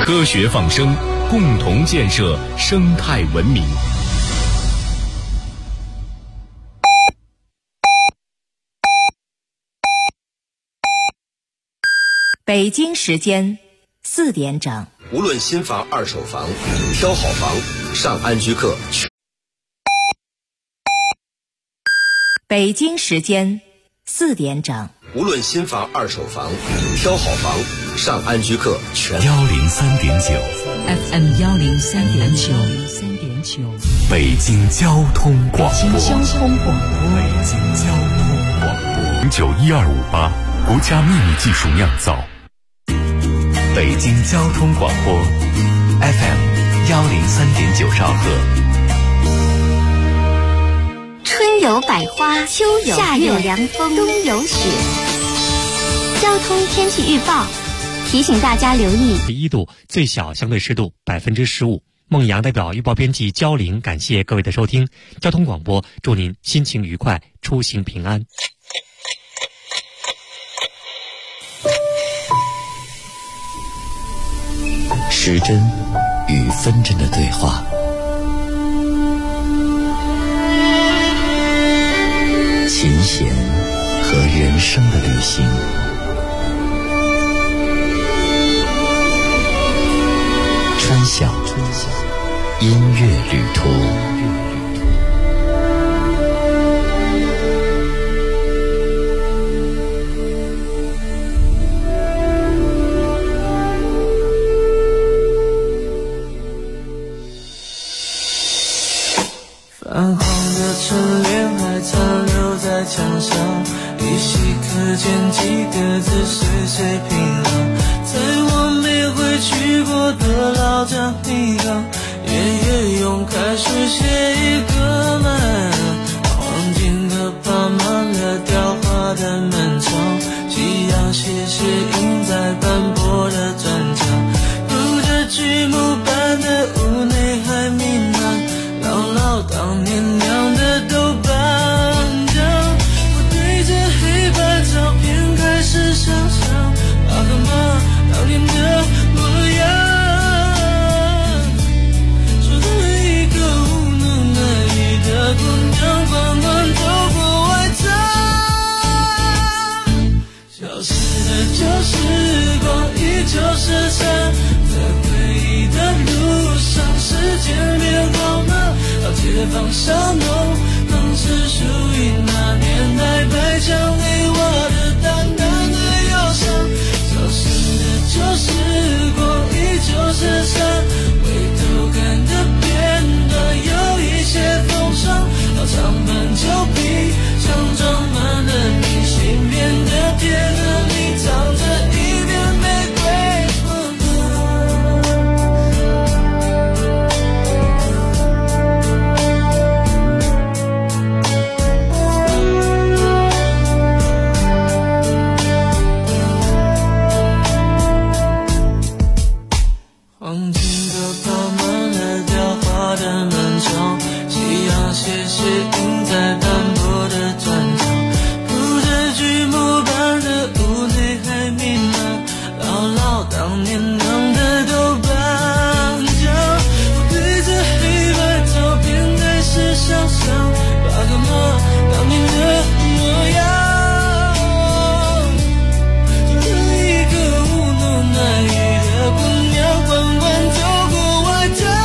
科学放声，共同建设生态文明。 北京时间4点整。 无论新房二手房，挑好房上安居客。 北京时间4点整。 无论新房二手房，挑好房上安居客全。 103.9 FM 103.9， 北京交通广播。 北京交通广播091258国家秘密技术酿造。北京交通广播 FM 103.9兆赫。 春有百花，秋有夏有凉风，冬有雪。交通天气预报提醒大家留意 1度，最小相对湿度15%。孟阳代表预报编辑焦玲，感谢各位的收听。交通广播祝您心情愉快，出行平安。 时针与分针的对话，琴弦和人生的旅行，春晓音乐旅途。 泛黄的春联还残留在墙上，依稀可见几个字岁岁平安。在我没回去过的老家泥岗，爷爷用楷书写一个满，黄金的爬满了雕花的门窗，夕阳斜斜映在斑驳的砖墙，铺着剧木板的屋内还弥漫姥姥当年酿的豆瓣酱。我对着黑白照片开始想象爸和妈当年的模样，说的一个无能难遇的姑娘，缓缓走过外滩。消失的旧时光依旧是残，在回忆的路上时间变好慢，老街坊小农能是属于那年代白墙里我的淡淡的忧伤。消失的旧时光依旧是残，回头看的片段有一些风霜，老长板旧皮像装满了明信片的铁盒里藏着一片玫瑰。黄金的爬满了雕花的门窗，夕阳斜斜映在斑驳的砖墙，铺着剧木板的屋内还弥漫姥姥当年酿的豆瓣酱。我对着黑白照片开始想象爸和妈当年的模样，做了一个无能难遇的姑娘，缓缓走过外滩。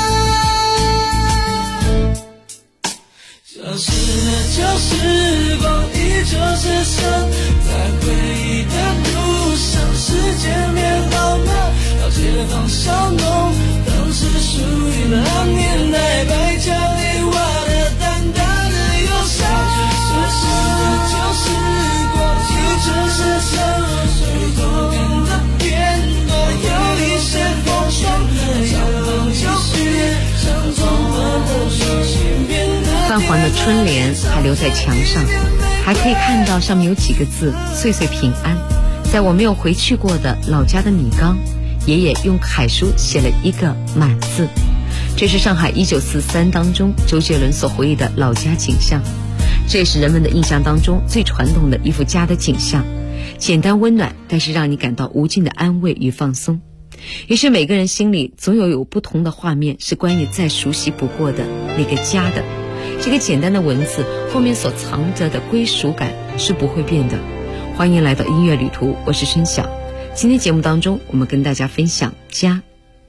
消失的旧时光依旧是残，在回忆的路上时间变好慢，老街坊小农当时属于那年代白墙里我的淡淡的忧伤。消失的旧时光依旧是残，回头看的片段有一些风霜，长房旧皮像装满了明信片的。 泛黄的春联还留在墙上，还可以看到上面有几个字岁岁平安。在我没有回去过的老家的米缸，爷爷用楷书写了一个满字。这是上海1943当中周杰伦所回忆的老家景象，这也是人们的印象当中最传统的一幅家的景象，简单温暖，但是让你感到无尽的安慰与放松。 也许每个人心里总有不同的画面，是关于再熟悉不过的那个家的。这个简单的文字后面所藏着的归属感是不会变的。欢迎来到音乐旅途，我是春晓。今天节目当中，我们跟大家分享家。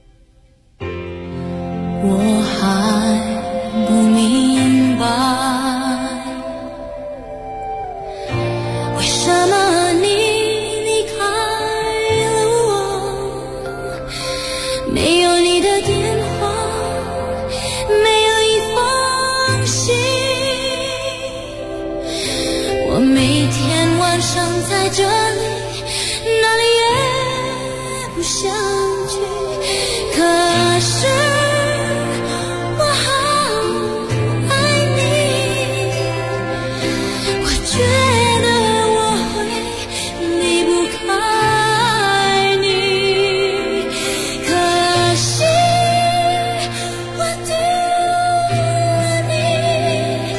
我还不明白，为什么你离开了我，没有你的电话，没有一封信，我每天晚上在这里，哪里也不想去，可是我好爱你，我觉得我会离不开你，可惜我丢了你，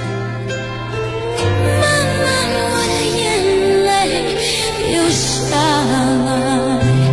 慢慢我的眼泪流下来。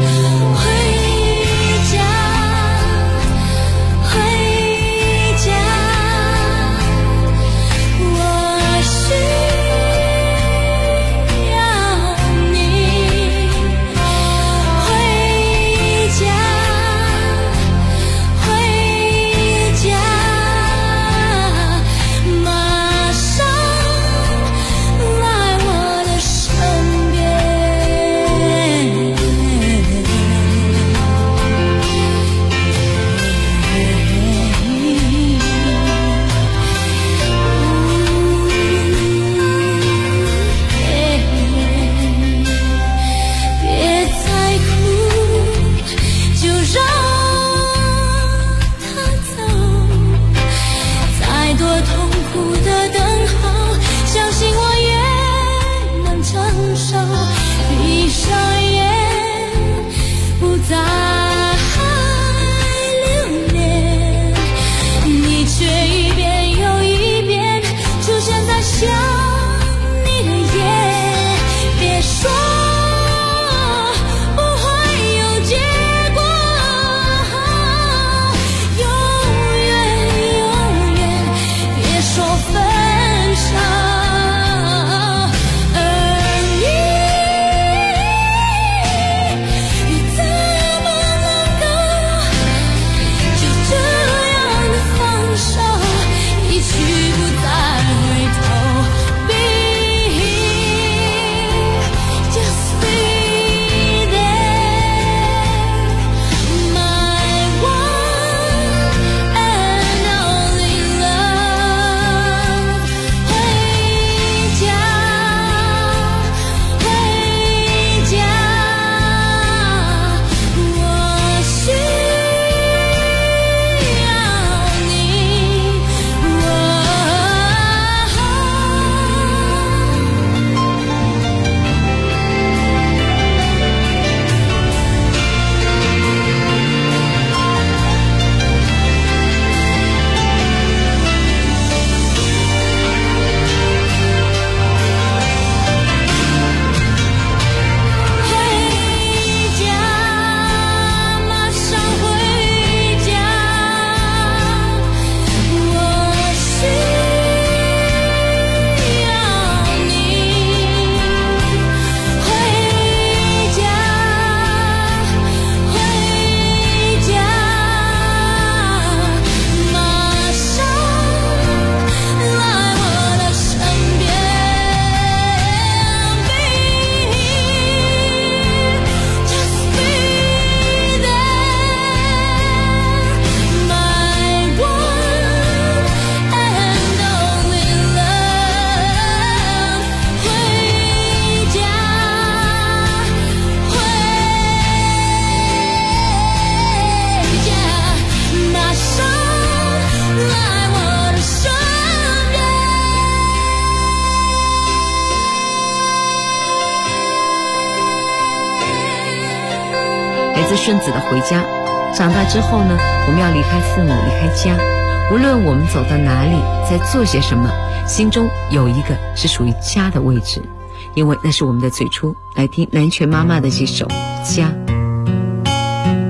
顺子的回家。长大之后呢，我们要离开父母，离开家，无论我们走到哪里，在做些什么，心中有一个是属于家的位置，因为那是我们的最初。来听南拳妈妈的这首《家》。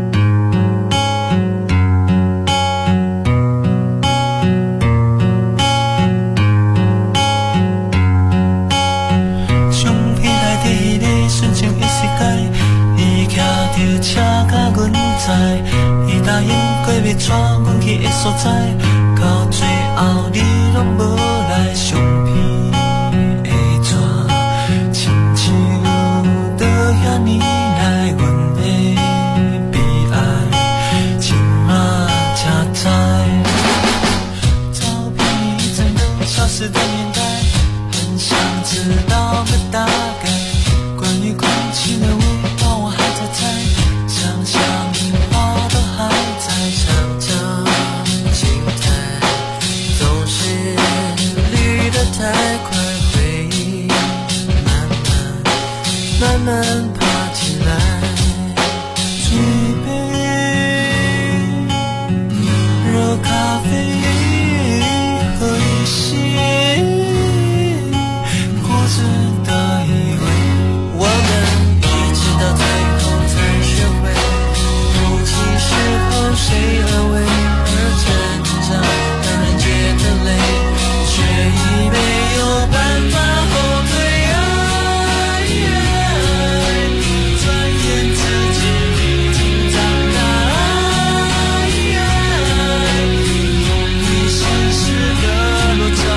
在，伊答应过要带阮去的所在，到最后你拢无来相片的纸，亲像在遐年来阮的悲哀，今仔才知，照片已在那消失的年代，很想知道个大概，关于空气的味道我还在猜，想象樱花都还在，想象青苔总是绿得太快，回忆慢慢爬起来，举杯热咖啡喝一些果汁的意味，我们一直到最后才学会，哭泣时候谁安慰，而成长让人觉得累，却已没有办法后退。转眼之间已经长大，梦与现实的落差，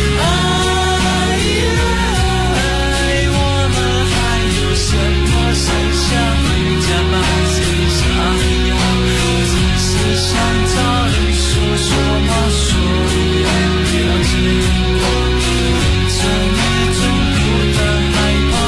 我们还有什么剩下？回家吧，剩下呀，只是想找人说说话，所以让经过变成一种不断害怕。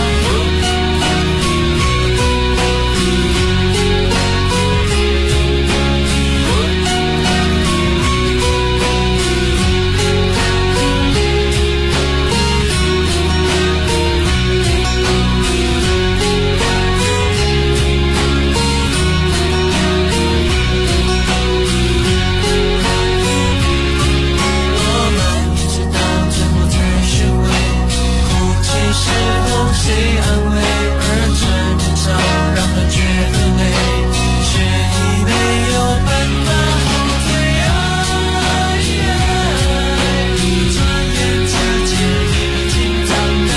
我们一直到最后才学会，哭泣时候谁安慰，而争吵让人觉得累，却已没有办法后退。转眼之间已经长大，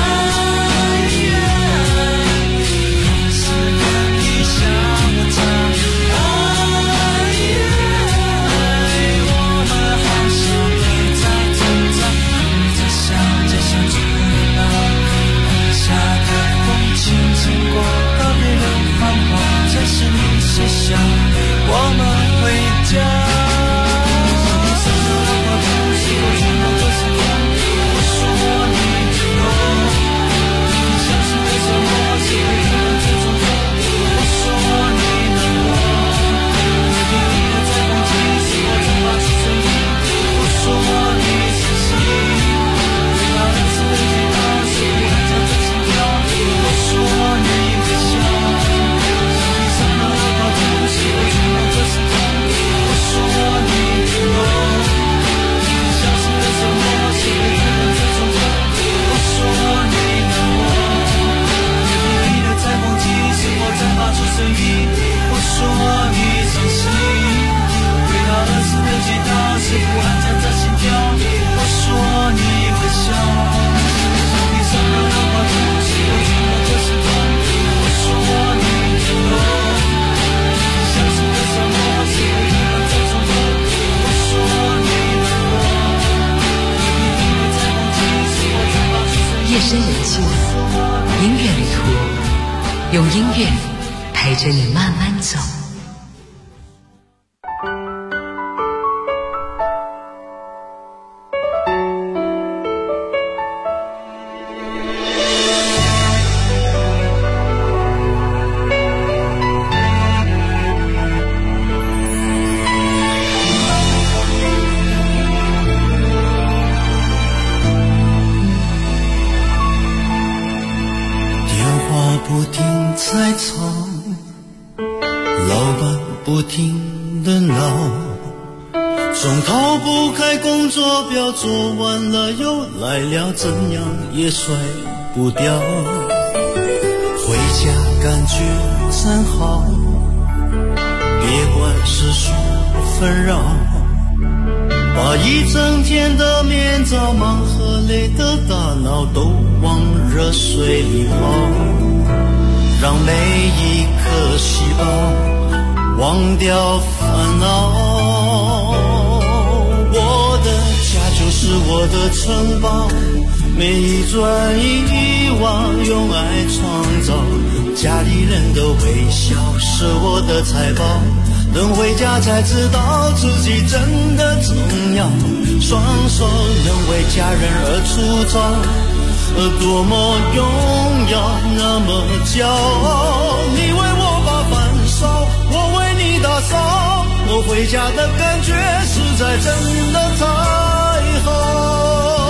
可是跟你想我差，我们好像还在挣扎，在想着相处的那晚下的风轻轻过，告别了繁华，这是你写下我们回家。你身上的花都是我全部都是光，我说你有，你相信的什么是会看到最终的，我说你难过，你的在攻击是我才发出声音，我说你伤心，最怕的是被击打，是不敢讲真心跳，我说你微笑，像地上的花都是我全部都是光，我说你有，你相信的什么是会看到最终的，我说你难过，你的在攻击是我才发出声音，我说你伤心，回到儿时的街道是不安在这心跳，我说你微笑，像地上的花都是我全部都是光，我说你有，你相信的什么是会看到最终的，我说你难过，你的在攻击是我才发出声音。 夜深人静，音乐旅途，用音乐陪着你慢慢走。 不停在吵，老板不停的闹，总逃不开工作表，做完了又来了，怎样也甩不掉。回家感觉真好，别管世俗纷扰，把一整天的面罩、忙和累的大脑都往热水里泡，让每一颗细胞往忘掉烦恼。我的家就是我的城堡，每一砖一瓦用爱创造，家里人的微笑是我的财宝，等回家才知道自己真的重要，双手能为家人而粗糙，多么荣耀，那么骄傲。你为我把饭烧，我为你打扫，我回家的感觉实在真的太好。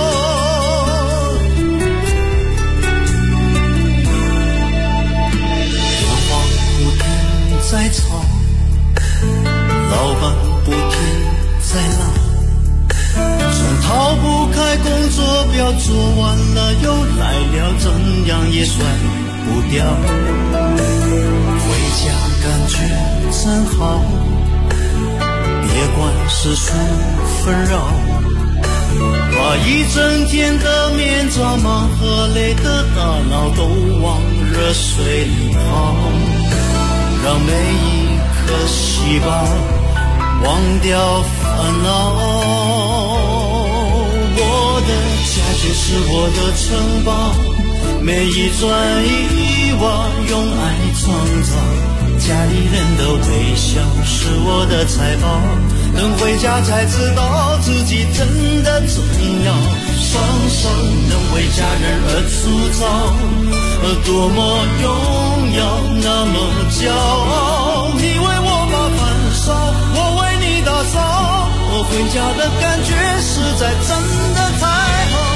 电话不停在吵，老板不停在闹，总逃不开工作表，做完了又来了，怎样也甩不掉。回家感觉真好，别管世俗纷扰，把一整天的面罩忙和累的大脑都往热水里泡，让每一颗细胞忘掉烦恼。我的家就是我的城堡，每一砖一瓦用爱创造，家里人的微笑是我的财宝，等回家才知道自己真的重要，双手能为家人而粗糙，多么荣耀，那么骄傲。你为我把饭烧，我为你打扫，我回家的感觉实在真的太好。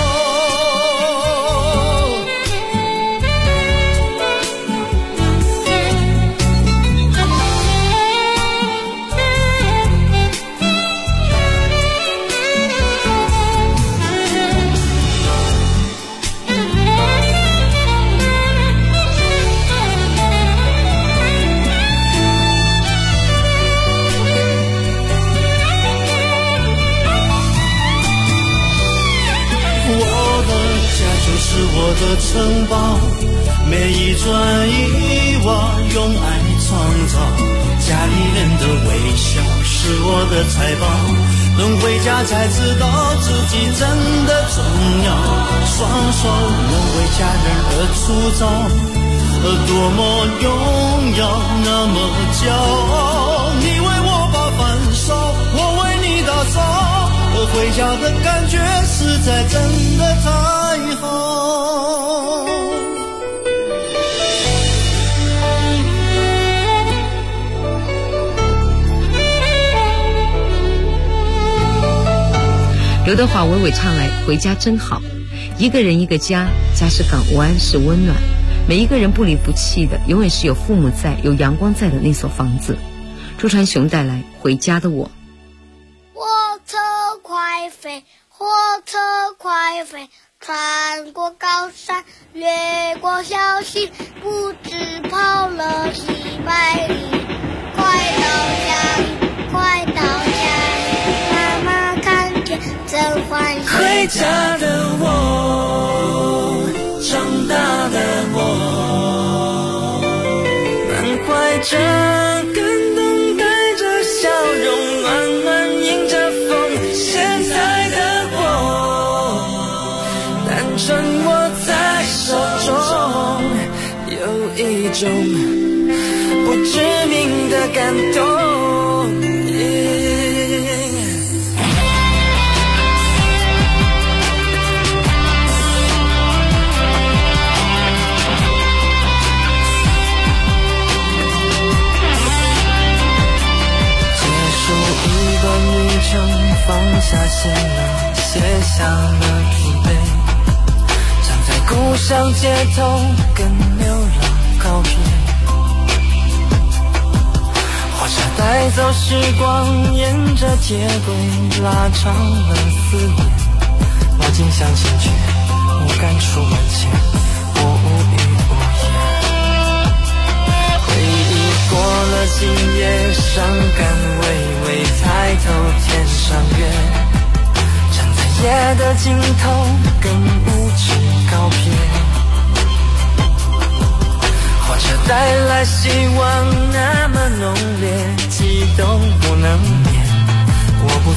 是我的城堡，每一砖一瓦用爱创造，家里人的微笑是我的财宝，等回家才知道自己真的重要，双手能为家人而粗糙，多么荣耀，那么骄傲。你为我把饭烧，我为你打扫，回家的感觉实在真的太好。 刘德华娓娓唱来，回家真好，一个人一个家，家是港湾是温暖，每一个人不离不弃的，永远是有父母在有阳光在的那所房子。朱传雄带来回家的我。 火车快飞，火车快飞，穿过高山，越过小溪，不知跑了几百里，快到家里，快到家里，妈妈看见真欢喜。 回家的我，长大的我，满怀着感动，带着笑容，暖暖迎着风。现在的我，单纯握在手中，有一种不知名的感动。放下行囊，卸下了疲惫，站在故乡街头跟流浪告别。火车带走时光，沿着铁轨拉长了思念。我竟向前去，我赶出门前，我无语无言。回忆过了今夜，伤感微微抬头天上月，站在夜的尽头跟无知告别。火车带来希望那么浓烈，记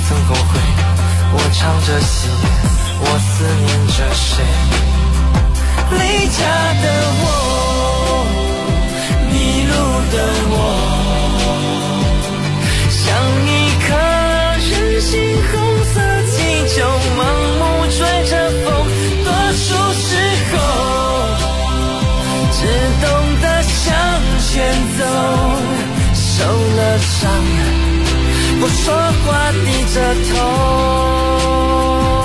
曾后悔，我唱着喜，我思念着谁。离家的我，迷路的我，像一颗任性红色气球，盲目追着风，多数时候只懂得向前走，受了伤不说话，低着头。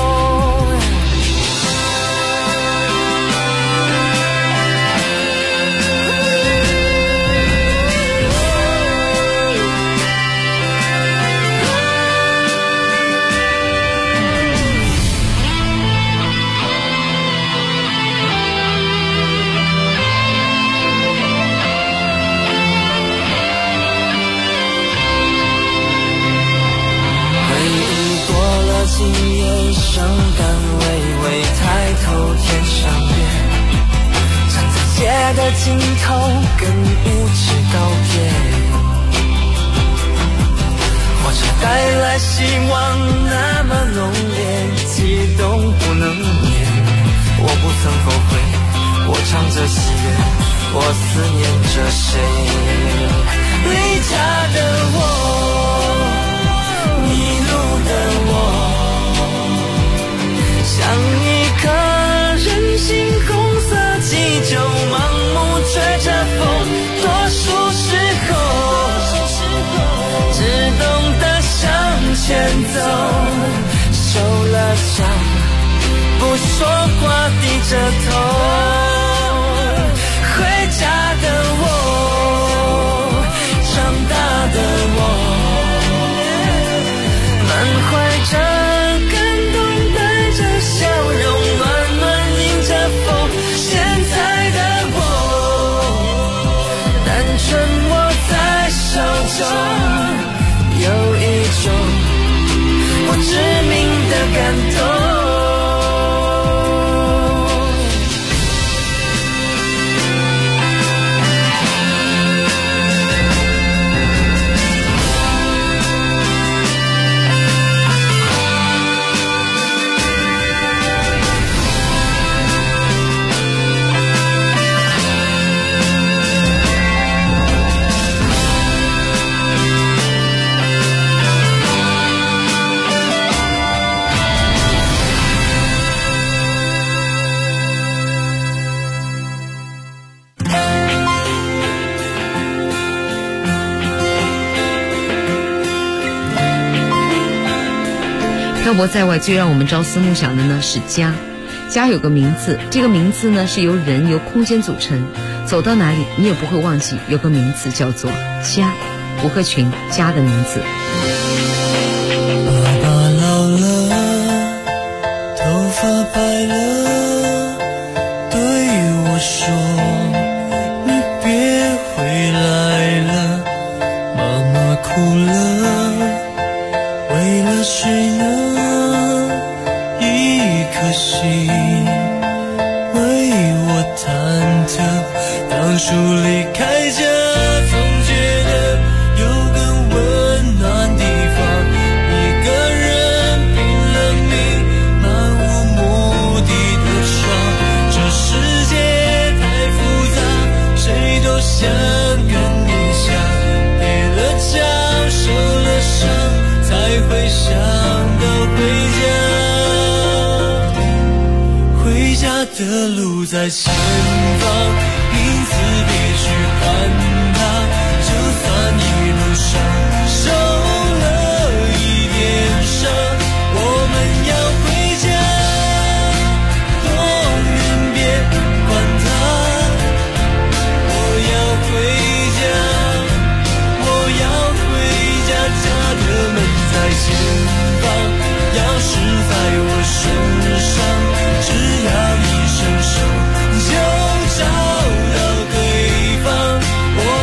今夜伤感微微，抬头天上月，站在街的尽头跟无知告别。火车带来希望那么浓烈，激动不能眠。我不曾后悔，我唱着喜悦，我思念着谁。离家的我，迷路的我，像一颗任性红色气球，盲目追着风，多数时候只懂得向前走，受了伤不说话，低着头。回家的我，长大的我，满怀着感动，带着笑容，暖暖迎着风。现在的我，单纯握在手中，有一种不知名的感动。 漂泊在外，最让我们朝思暮想的呢是家。家有个名字，这个名字呢是由人由空间组成，走到哪里你也不会忘记有个名字叫做家。吴克群《家的名字》。 爸爸老了，头发白了，对我说你别回来了。妈妈哭了，为了谁呢？一颗心为我忐忑，当初离开家，总觉得有个温暖地方，一个人拼了命，漫无目的的闯。这世界太复杂，谁都想跟你像，跌了跤，受了伤，才会想到回家。回家的路在前方，因此别去管它，就算一路上受了一点伤，我们要回家，多远别管它。我要回家，我要回家，家的门在前方，钥匙在我身上，只要一伸手就找到对方。我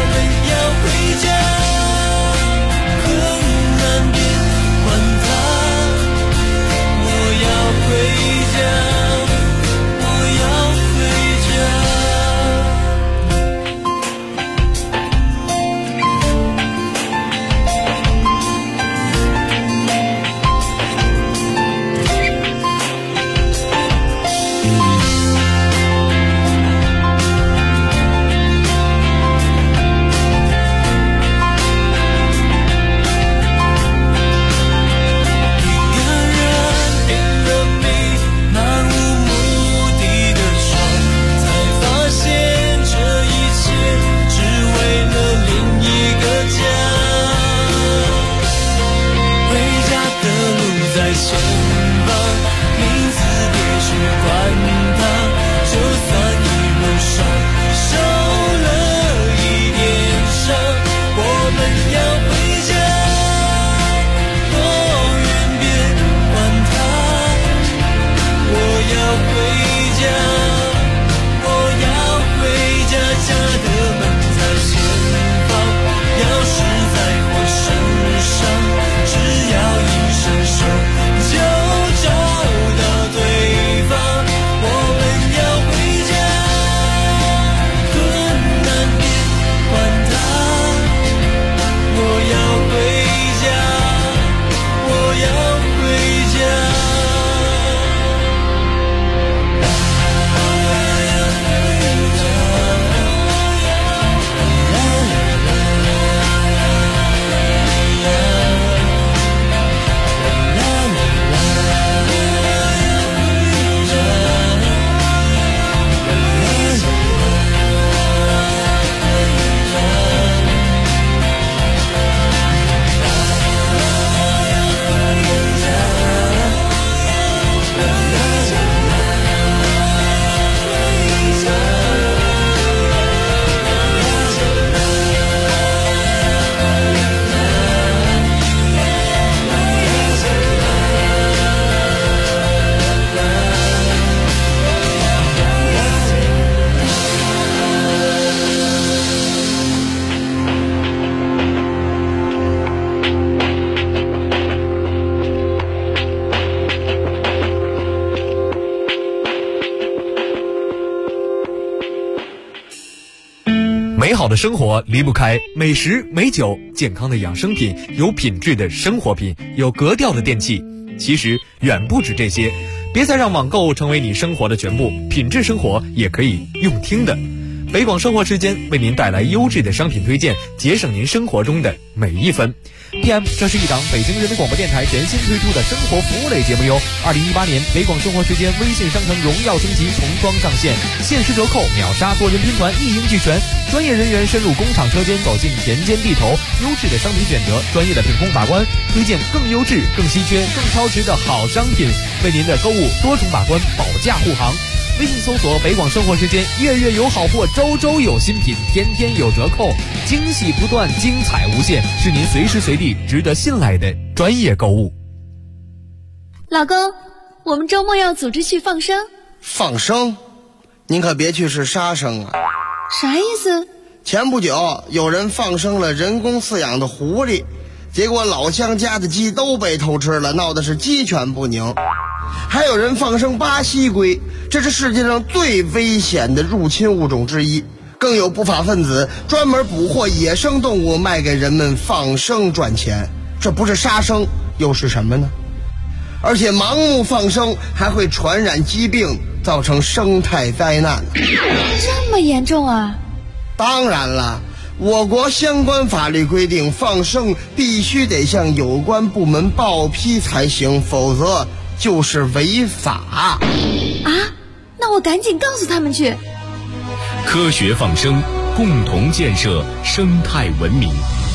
的生活离不开美食美酒，健康的养生品，有品质的生活品，有格调的电器。其实远不止这些，别再让网购成为你生活的全部，品质生活也可以用听的。北广生活时间为您带来优质的商品推荐，节省您生活中的每一分。PM， 这是一档北京人民广播电台全新推出的生活服务类节目哟。2018年北广生活时间微信商城荣耀升级重装上线，限时折扣，秒杀多人拼团，一应俱全。专业人员深入工厂车间，走进田间地头，优质的商品选择，专业的品控把关，推荐更优质、更稀缺、更超值的好商品，为您的购物多重把关，保驾护航。微信搜索北广生活时间，月月有好货，周周有新品，天天有折扣，惊喜不断，精彩无限，是您随时随地值得信赖的专业购物。 老公，我们周末要组织去放生。 放生？您可别去是杀生啊！ 啥意思？ 前不久有人放生了人工饲养的狐狸，结果老乡家的鸡都被偷吃了，闹的是鸡犬不宁。还有人放生巴西龟，这是世界上最危险的入侵物种之一。更有不法分子专门捕获野生动物卖给人们放生赚钱，这不是杀生又是什么呢？而且盲目放生还会传染疾病，造成生态灾难。 这么严重啊？ 当然了，我国相关法律规定，放生必须得向有关部门报批才行，否则就是违法啊！ 那我赶紧告诉他们去。 科学放生，共同建设生态文明。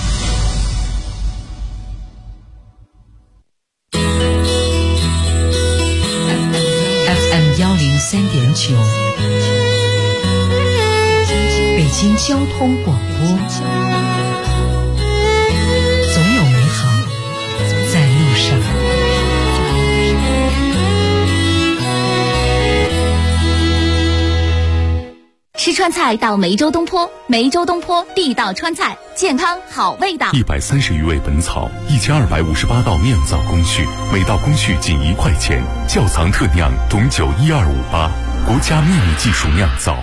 FM 103.9，北京交通广播，总有美好在路上。 吃川菜到梅州东坡，梅州东坡地道川菜，健康好味道。 130余味本草，1258道酿造工序，每道工序仅1块钱。窖藏特酿种酒12588，国家秘密技术酿造。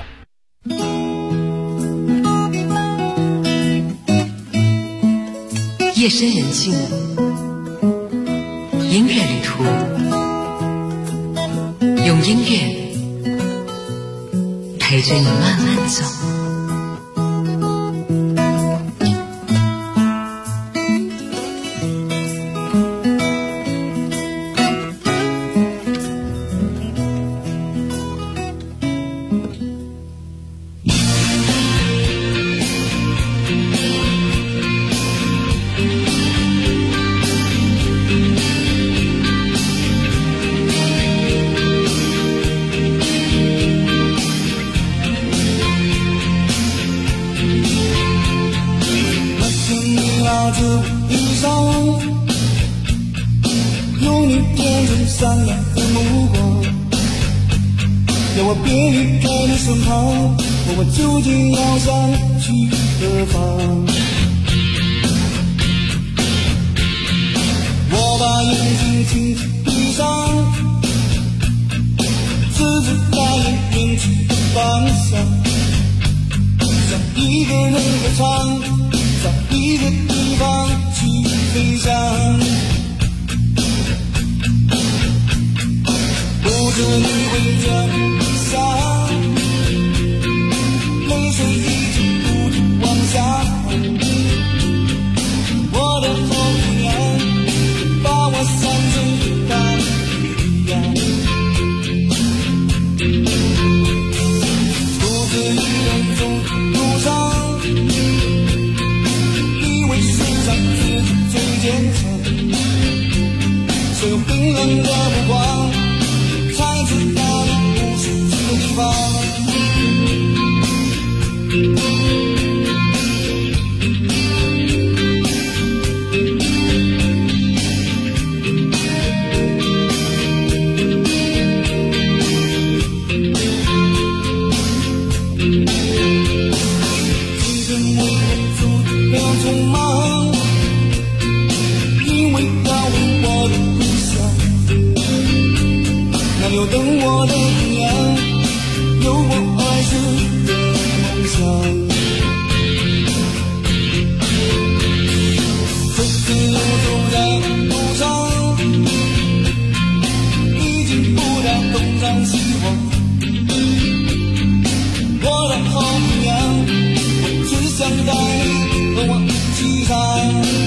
夜深人静，音乐旅途，用音乐陪着你慢慢走。 善良的目光，要我别离开你身旁，我们究竟要想去何方？我把眼睛轻轻闭上，自己带领远去的方向，像一个人歌唱，找一个地方去飞翔。不知你会这样想，泪水已经不停往下，我的后面把我σαν成大一样，独自一人走路上，以为世上自己最坚强，谁有冰冷的目光，才知道你不是走在路上，已经不再东张西望。我的好姑娘，我只想带你和我一起唱。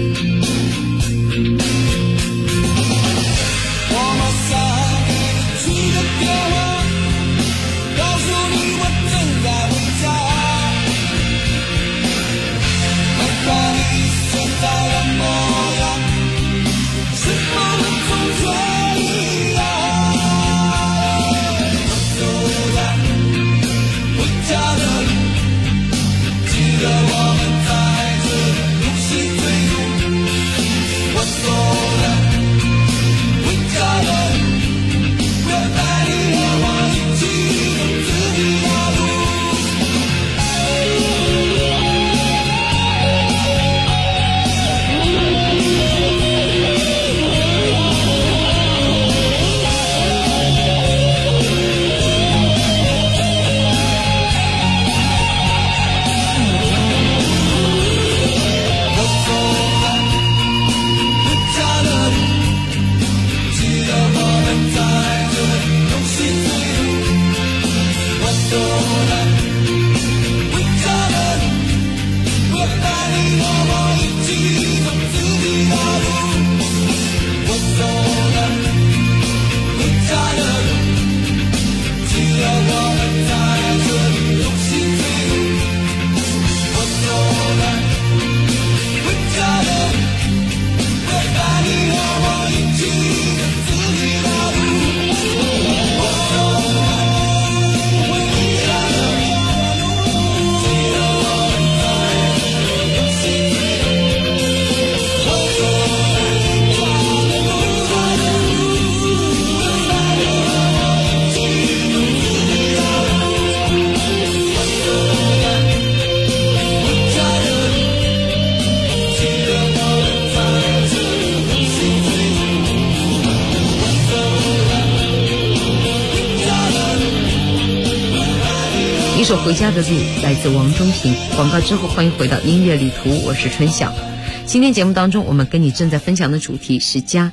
一首《回家的路》来自王中平。广告之后，欢迎回到音乐旅途，我是春晓。今天节目当中，我们跟你正在分享的主题是家。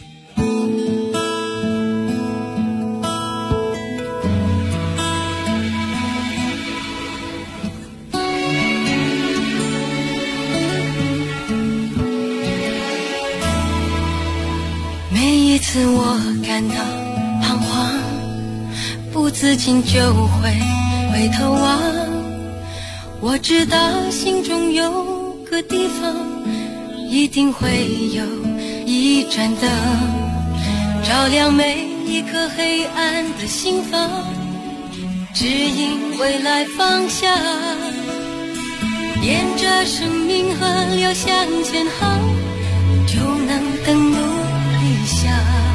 每一次我感到彷徨，不自禁就会回头望，我知道心中有个地方，一定会有一盏灯，照亮每一颗黑暗的心房，指引未来方向，沿着生命河流向前航，就能登陆理想。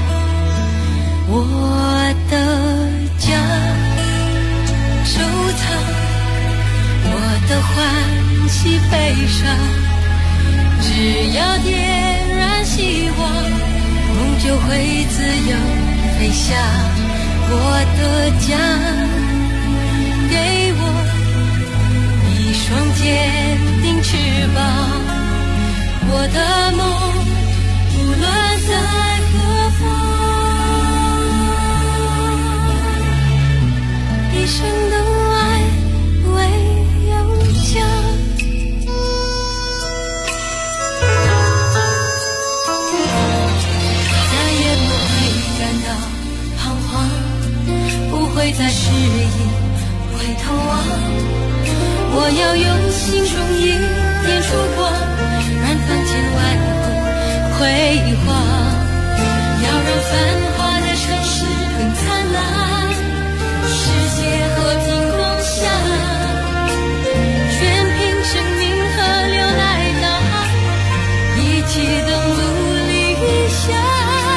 我的家收藏我的欢喜悲伤，只要点燃希望，梦就会自由飞翔。我的家给我一双坚定翅膀，我的梦无论在何方，一生的爱唯有家。再也不会感到彷徨，不会再迟疑回头望，我要用心中一点烛光，燃放千万户辉煌，要让繁华的城市更灿烂，世界和平共享，全凭生命河流来打，一起登陆理想。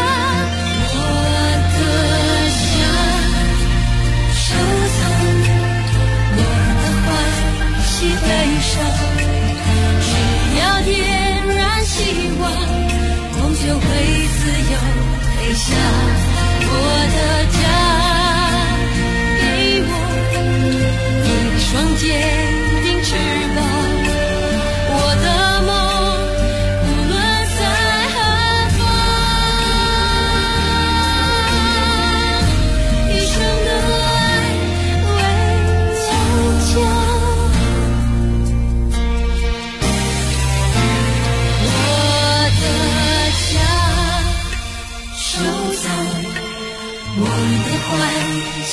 我的家收藏我的欢喜悲伤，只要点燃希望，梦就会自由飞翔。我的家给我一双坚定翅膀，我的梦无论在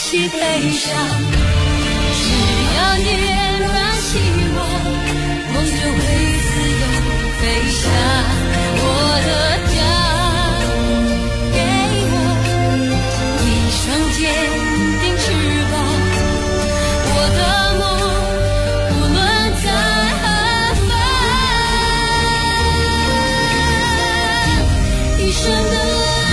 起悲伤。只要你仍然希望，梦就会自由飞翔。我的家，给我一双坚定翅膀。我的梦，无论在何方，一生的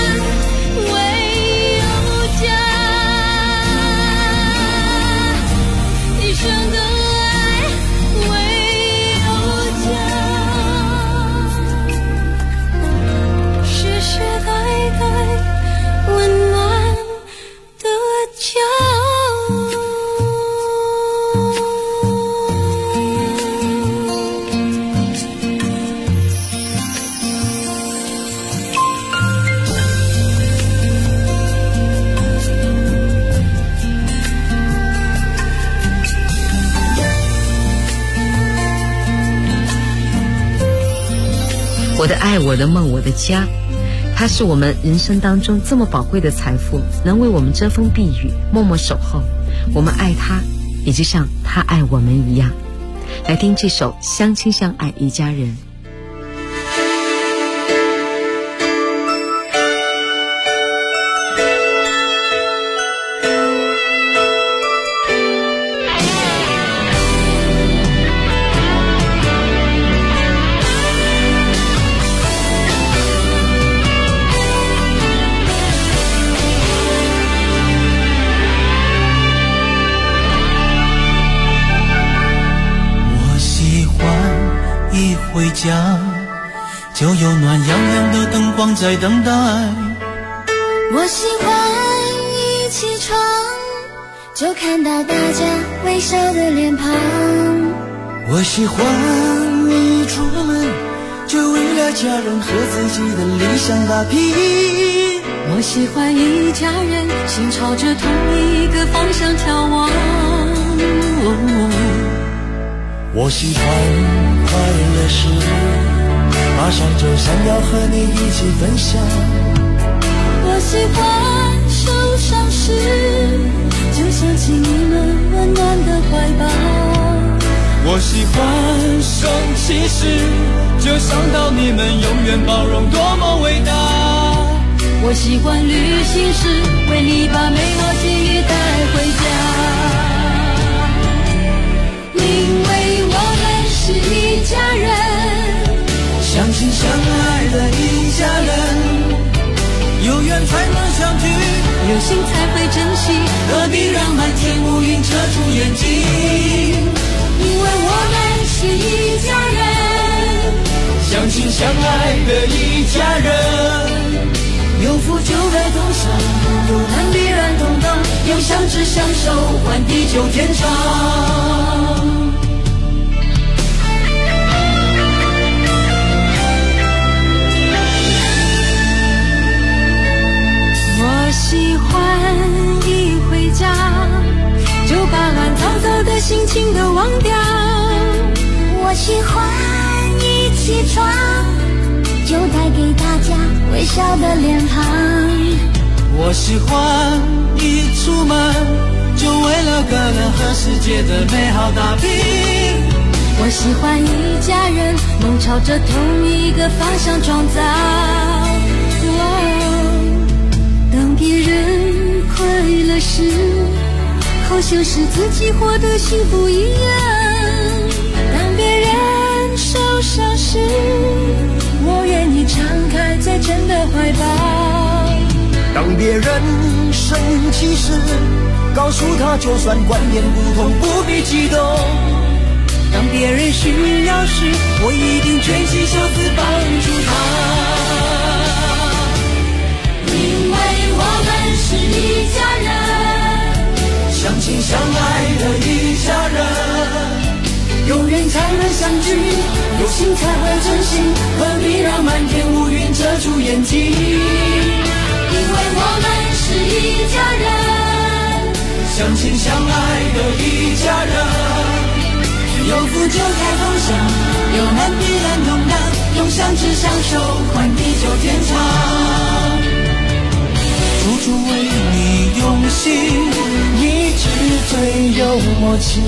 我的爱，我的梦，我的家，它是我们人生当中这么宝贵的财富，能为我们遮风避雨，默默守候。我们爱它，也就像它爱我们一样。来听这首《相亲相爱一家人》。 回家就有暖洋洋的灯光在等待。 我喜欢一起床就看到大家微笑的脸庞。 我喜欢一出门就为了家人和自己的理想打拼。 我喜欢一家人心朝着同一个方向眺望。 我喜欢快乐时马上就想要和你一起分享。 我喜欢受伤时就想起你们温暖的怀抱。 我喜欢生气时就想到你们永远包容多么伟大。 我喜欢旅行时为你把美好记忆带回家。是一家人， 相亲相爱的一家人，有缘才能相聚， 有心才会珍惜， 何必让满天乌云遮住眼睛？ 因为我们是一家人， 相亲相爱的一家人， 有福就该同享，有难必然同当，有相知相守，换地久天长。我喜欢一回家就把乱糟糟的心情都忘掉。 我喜欢一起床就带给大家微笑的脸庞。 我喜欢一出门就为了个人和世界的美好打拼。 我喜欢一家人梦朝着同一个方向创造。当别人快乐时好像是自己获得幸福一样。当别人受伤时我愿意敞开最真的怀抱。 当别人生气时告诉他就算观念不同不必激动。 当别人需要时我一定卷起袖子帮助他。因为我们是一家人， 相亲相爱的一家人， 有缘才能相聚，有心才会珍惜，何必让满天乌云遮住眼睛？因为我们是一家人， 相亲相爱的一家人， 有福就该同享，有难必然同当，用相知相守换地久天长。 处处为你用心， 最有默契。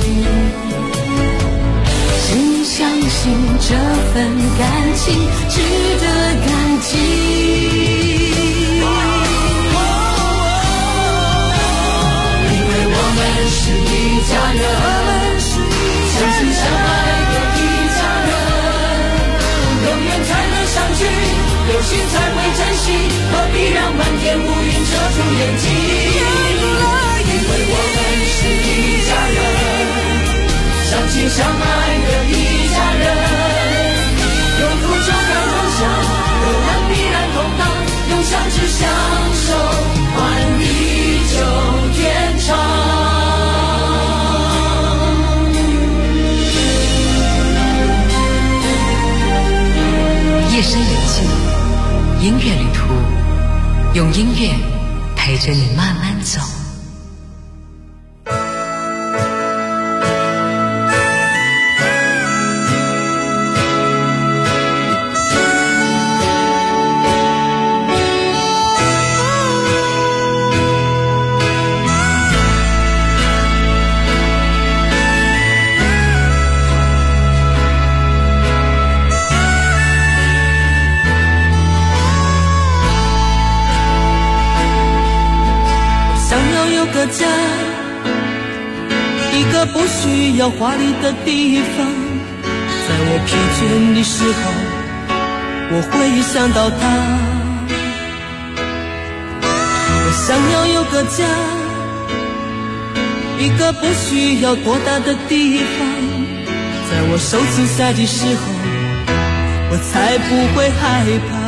请相信这份感情值得感激。因为我们是一家人，相亲相爱的一家人，有缘才能相聚，有心才会珍惜，何必让漫天乌云遮住眼睛？因为我们是一家人，相亲相爱的一家人，有苦就该分享，有难必然同当，用相知相守，换地久天长。 夜深人静，音乐旅途，用音乐陪着你慢慢走。 家，一个不需要华丽的地方，在我疲倦的时候，我会想到他。我想要有个家，一个不需要多大的地方，在我受惊吓的时候，我才不会害怕。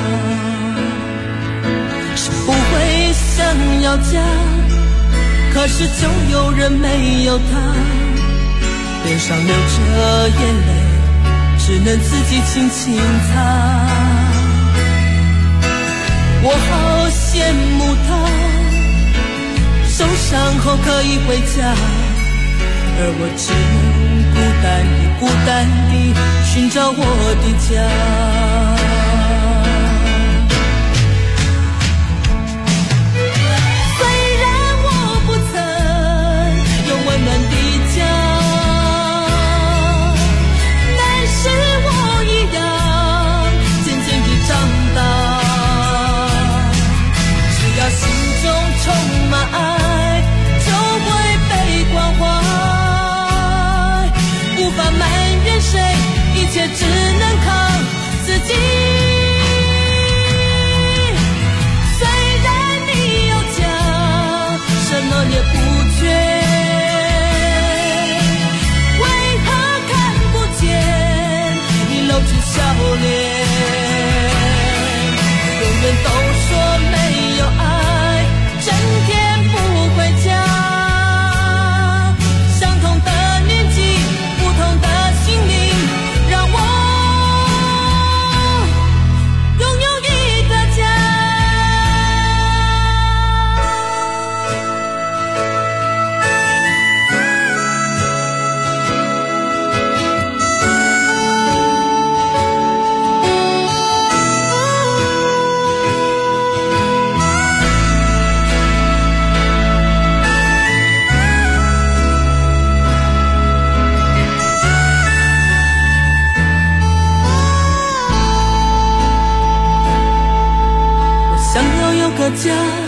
是不会想要家，可是就有人没有他，脸上流着眼泪，只能自己轻轻擦。我好羡慕他，受伤后可以回家，而我只能孤单地寻找我的家。只能靠自己。虽然你有家，什么也不缺，为何看不见你露出笑脸？永远都说没有爱，整天不回家。相同的年纪，不同的心灵，让我拥有一个家。家，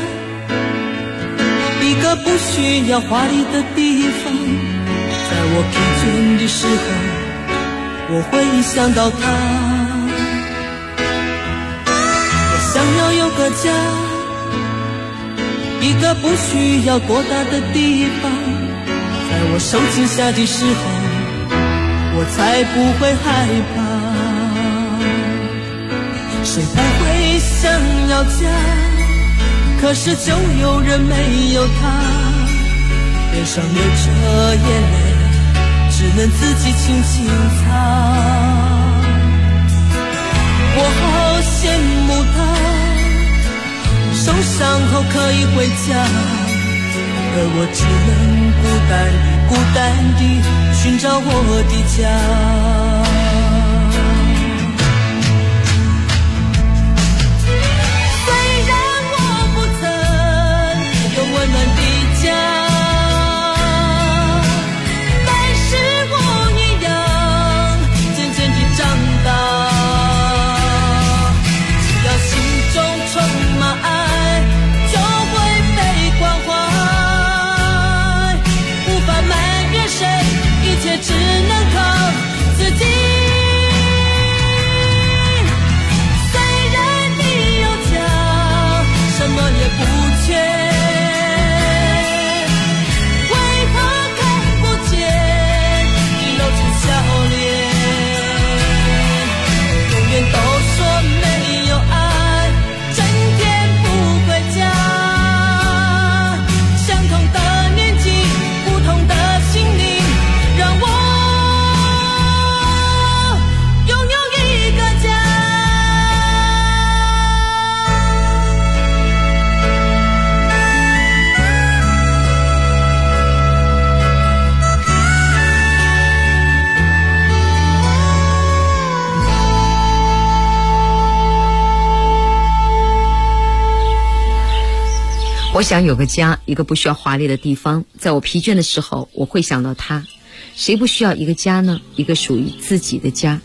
一个不需要华丽的地方，在我疲倦的时候，我会想到他。我想要有个家，一个不需要多大的地方，在我受惊吓的时候，我才不会害怕。谁不会想要家？可是就有人没有他，脸上流着眼泪，只能自己轻轻擦。我好羡慕他，受伤后可以回家，而我只能孤单地寻找我的家。温暖的家， 我想有个家，一个不需要华丽的地方，在我疲倦的时候我会想到它。谁不需要一个家呢？一个属于自己的家。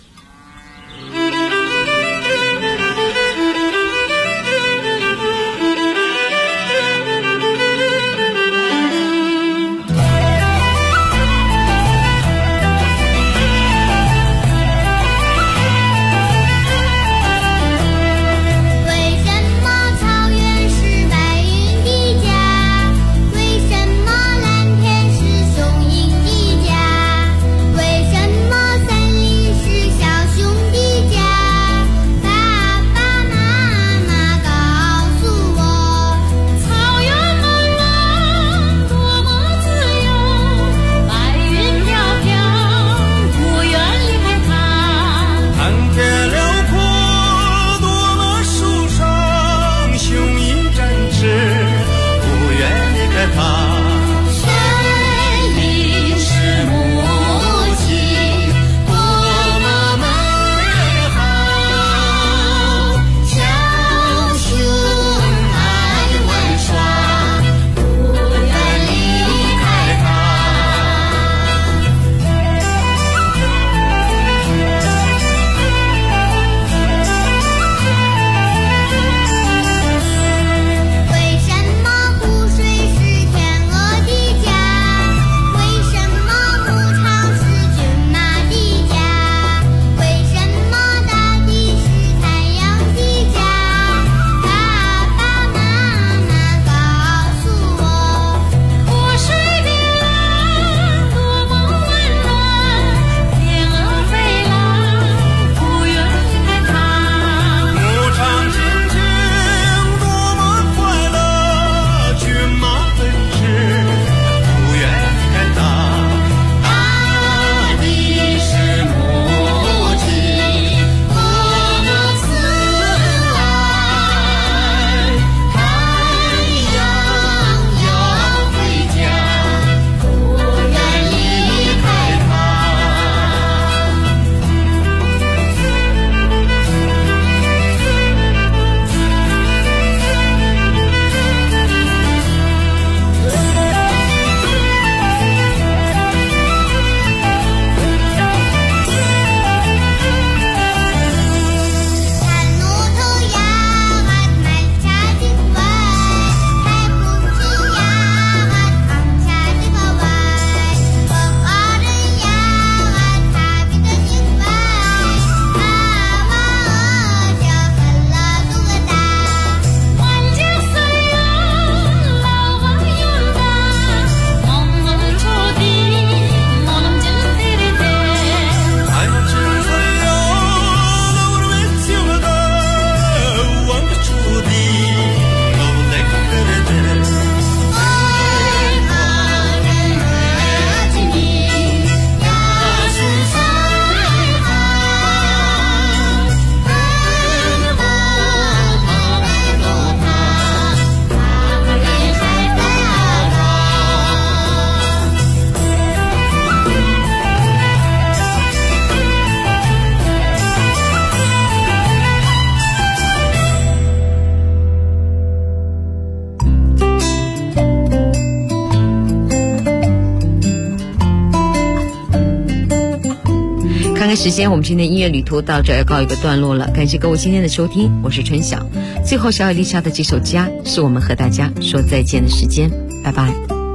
看时间，我们今天的音乐旅途到这要告一个段落了。感谢各位今天的收听，我是春晓。最后，小野丽莎的这首《家》是我们和大家说再见的时间，拜拜。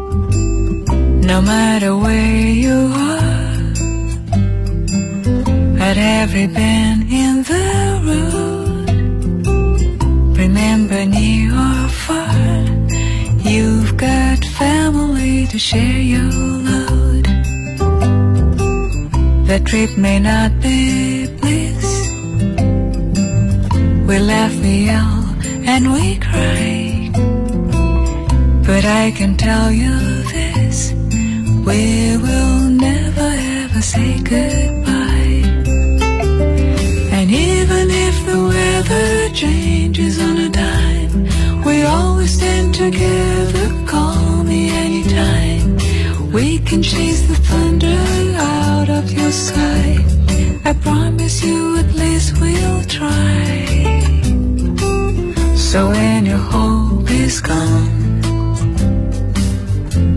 No matter where you are, at every bend in the road, remember near or far, you've got family to share your load.The trip may not be bliss. We laugh, we yell, and we cry. But I can tell you this, we will never ever say goodbye. And even if the weather changes on a dime, we always stand together, call me anytime. We can chase the thunder out of your sky. I promise you at least we'll try. So when your hope is gone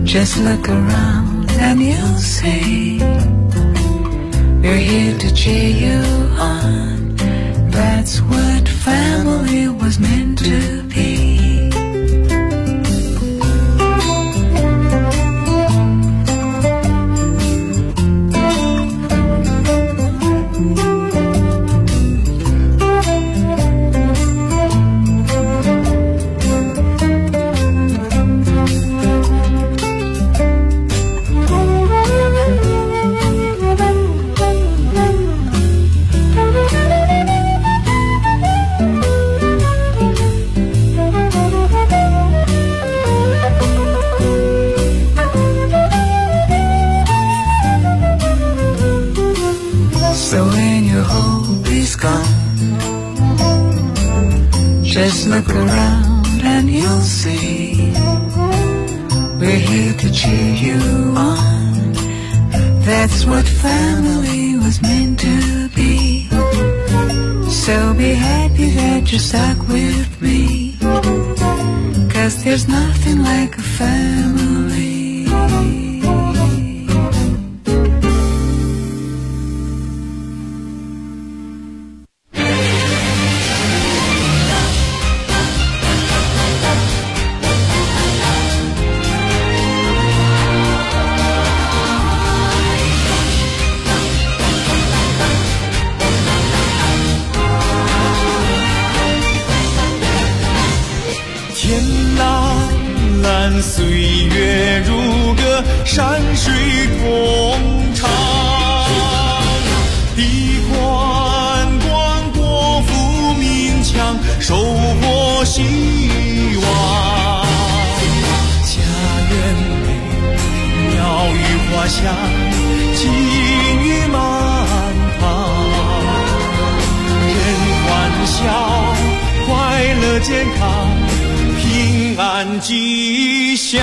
Just look around and you'll see we're here to cheer you on. That's what family was meant to be. So when your hope is gone, just look around and you'll see we're here to cheer you on. That's what family was meant to be. So be happy that you're stuck with me, 'cause there's nothing like a family. 岁月如歌，山水同唱，地宽广，国富民强，收获希望。家园美，鸟语花香，金玉满堂，人欢笑，快乐健康，平安吉祥。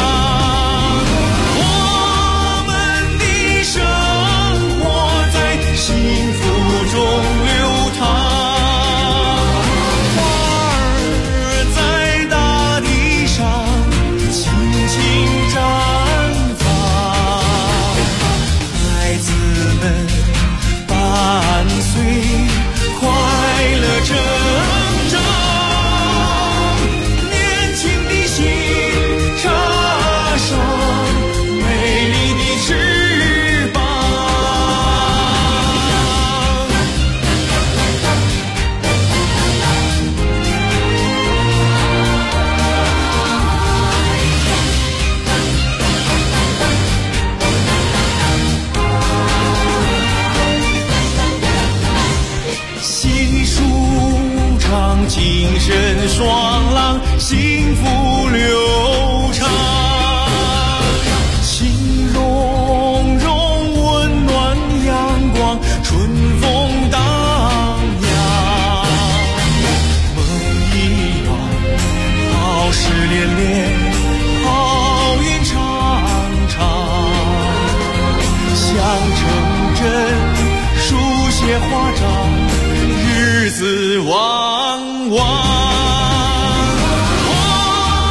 我们的生活在幸福中流淌，花儿在大地上轻轻绽放，孩子们伴随快乐成长。精神爽朗，幸福流畅，情融融，温暖阳光，春风荡漾，梦一场，好事连连，好运常常，想成真，书写华章，日子旺旺。